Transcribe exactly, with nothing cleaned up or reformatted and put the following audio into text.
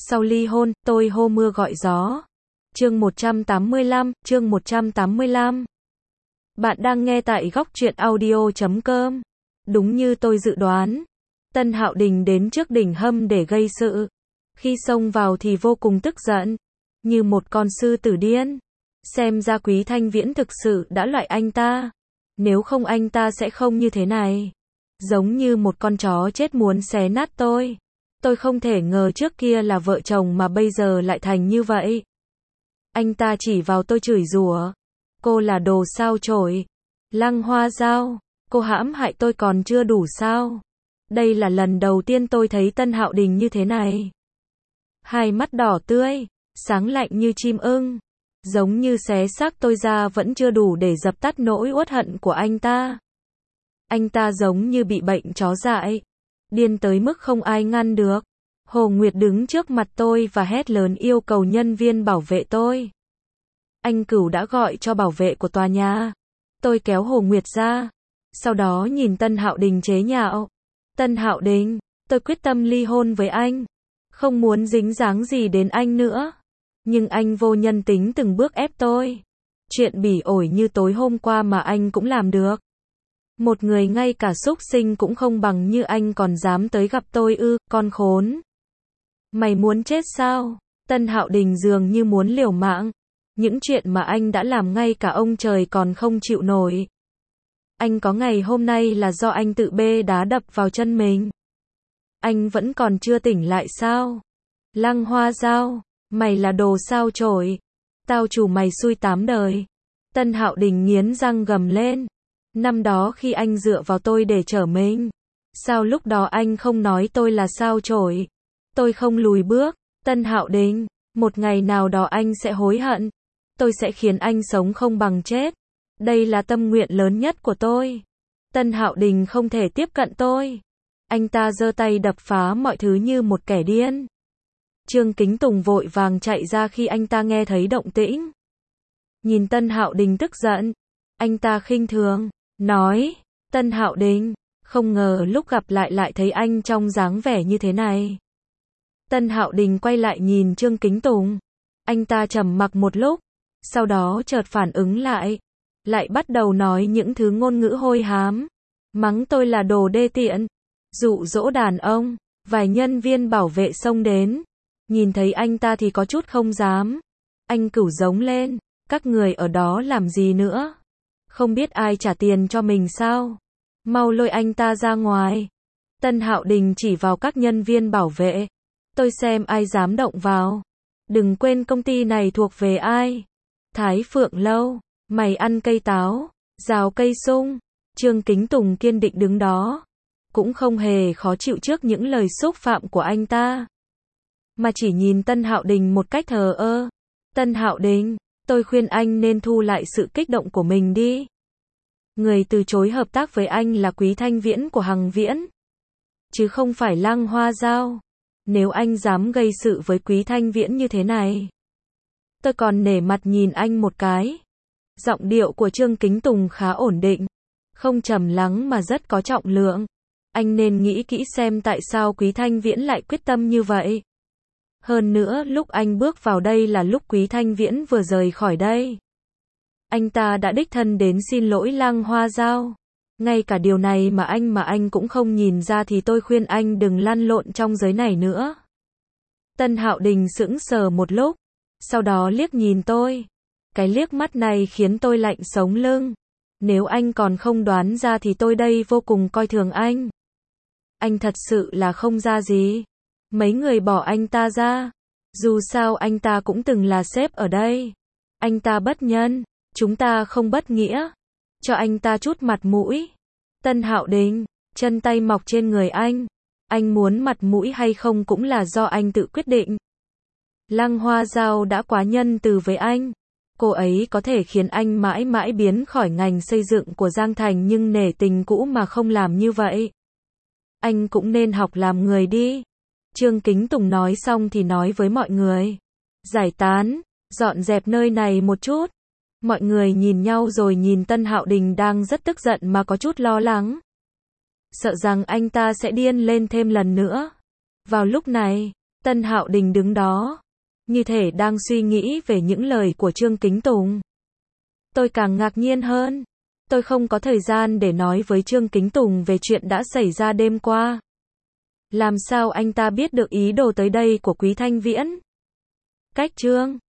Sau ly hôn, tôi hô mưa gọi gió. Chương một trăm tám mươi lăm, chương một trăm tám mươi lăm. Bạn đang nghe tại góc truyện audio chấm com. Đúng như tôi dự đoán, Tân Hạo Đình đến trước đỉnh hâm để gây sự. Khi xông vào thì vô cùng tức giận, như một con sư tử điên. Xem ra Quý Thanh Viễn thực sự đã loại anh ta. Nếu không anh ta sẽ không như thế này. Giống như một con chó chết muốn xé nát tôi. Tôi không thể ngờ trước kia là vợ chồng mà bây giờ lại thành như vậy. Anh ta chỉ vào tôi chửi rủa. Cô là đồ sao chổi. Lăng Hoa Giao, cô hãm hại tôi còn chưa đủ sao? Đây là lần đầu tiên tôi thấy Tân Hạo Đình như thế này. Hai mắt đỏ tươi, sáng lạnh như chim ưng. Giống như xé xác tôi ra vẫn chưa đủ để dập tắt nỗi uất hận của anh ta. Anh ta giống như bị bệnh chó dại. Điên tới mức không ai ngăn được. Hồ Nguyệt đứng trước mặt tôi và hét lớn yêu cầu nhân viên bảo vệ tôi. Anh Cửu đã gọi cho bảo vệ của tòa nhà. Tôi kéo Hồ Nguyệt ra. Sau đó nhìn Tân Hạo Đình chế nhạo. Tân Hạo Đình, tôi quyết tâm ly hôn với anh. Không muốn dính dáng gì đến anh nữa. Nhưng anh vô nhân tính từng bước ép tôi. Chuyện bỉ ổi như tối hôm qua mà anh cũng làm được. Một người ngay cả súc sinh cũng không bằng như anh còn dám tới gặp tôi ư, con khốn. Mày muốn chết sao? Tân Hạo Đình dường như muốn liều mạng. Những chuyện mà anh đã làm ngay cả ông trời còn không chịu nổi. Anh có ngày hôm nay là do anh tự bê đá đập vào chân mình. Anh vẫn còn chưa tỉnh lại sao? Lăng Hoa Giao, mày là đồ sao chổi. Tao chủ mày xui tám đời. Tân Hạo Đình nghiến răng gầm lên. Năm đó khi anh dựa vào tôi để chở mình, sao lúc đó anh không nói tôi là sao chổi? Tôi không lùi bước. Tân Hạo Đình, một ngày nào đó anh sẽ hối hận. Tôi sẽ khiến anh sống không bằng chết. Đây là tâm nguyện lớn nhất của tôi. Tân Hạo Đình không thể tiếp cận tôi. Anh ta giơ tay đập phá mọi thứ như một kẻ điên. Trương Kính Tùng vội vàng chạy ra khi anh ta nghe thấy động tĩnh. Nhìn Tân Hạo Đình tức giận, anh ta khinh thường, nói, Tân Hạo Đình, không ngờ lúc gặp lại lại thấy anh trong dáng vẻ như thế này. Tân Hạo Đình quay lại nhìn Trương Kính Tùng. Anh ta trầm mặc một lúc, sau đó chợt phản ứng lại. Lại bắt đầu nói những thứ ngôn ngữ hôi hám. Mắng tôi là đồ đê tiện. Dụ dỗ đàn ông. Vài nhân viên bảo vệ xông đến. Nhìn thấy anh ta thì có chút không dám. Anh Cửu giống lên. Các người ở đó làm gì nữa? Không biết ai trả tiền cho mình sao? Mau lôi anh ta ra ngoài. Tân Hạo Đình chỉ vào các nhân viên bảo vệ. Tôi xem ai dám động vào. Đừng quên công ty này thuộc về ai. Thái Phượng Lâu. Mày ăn cây táo, rào cây sung. Trương Kính Tùng kiên định đứng đó. Cũng không hề khó chịu trước những lời xúc phạm của anh ta. Mà chỉ nhìn Tân Hạo Đình một cách thờ ơ. Tân Hạo Đình, tôi khuyên anh nên thu lại sự kích động của mình đi. Người từ chối hợp tác với anh là Quý Thanh Viễn của Hằng Viễn. Chứ không phải Lăng Hoa Giao. Nếu anh dám gây sự với Quý Thanh Viễn như thế này, tôi còn nể mặt nhìn anh một cái. Giọng điệu của Trương Kính Tùng khá ổn định, không trầm lắng mà rất có trọng lượng. Anh nên nghĩ kỹ xem tại sao Quý Thanh Viễn lại quyết tâm như vậy. Hơn nữa lúc anh bước vào đây là lúc Quý Thanh Viễn vừa rời khỏi đây. Anh ta đã đích thân đến xin lỗi Lăng Hoa Giao. Ngay cả điều này mà anh mà anh cũng không nhìn ra thì tôi khuyên anh đừng lăn lộn trong giới này nữa. Tân Hạo Đình sững sờ một lúc, sau đó liếc nhìn tôi. Cái liếc mắt này khiến tôi lạnh sống lưng. Nếu anh còn không đoán ra thì tôi đây vô cùng coi thường anh. Anh thật sự là không ra gì. Mấy người bỏ anh ta ra. Dù sao anh ta cũng từng là sếp ở đây. Anh ta bất nhân. Chúng ta không bất nghĩa. Cho anh ta chút mặt mũi. Tân Hạo Đình, chân tay mọc trên người anh. Anh muốn mặt mũi hay không cũng là do anh tự quyết định. Lăng Hoa Giao đã quá nhân từ với anh. Cô ấy có thể khiến anh mãi mãi biến khỏi ngành xây dựng của Giang Thành nhưng nể tình cũ mà không làm như vậy. Anh cũng nên học làm người đi. Trương Kính Tùng nói xong thì nói với mọi người. Giải tán, dọn dẹp nơi này một chút. Mọi người nhìn nhau rồi nhìn Tân Hạo Đình đang rất tức giận mà có chút lo lắng. Sợ rằng anh ta sẽ điên lên thêm lần nữa. Vào lúc này, Tân Hạo Đình đứng đó, như thể đang suy nghĩ về những lời của Trương Kính Tùng. Tôi càng ngạc nhiên hơn. Tôi không có thời gian để nói với Trương Kính Tùng về chuyện đã xảy ra đêm qua. Làm sao anh ta biết được ý đồ tới đây của Quý Thanh Viễn? Cách Trương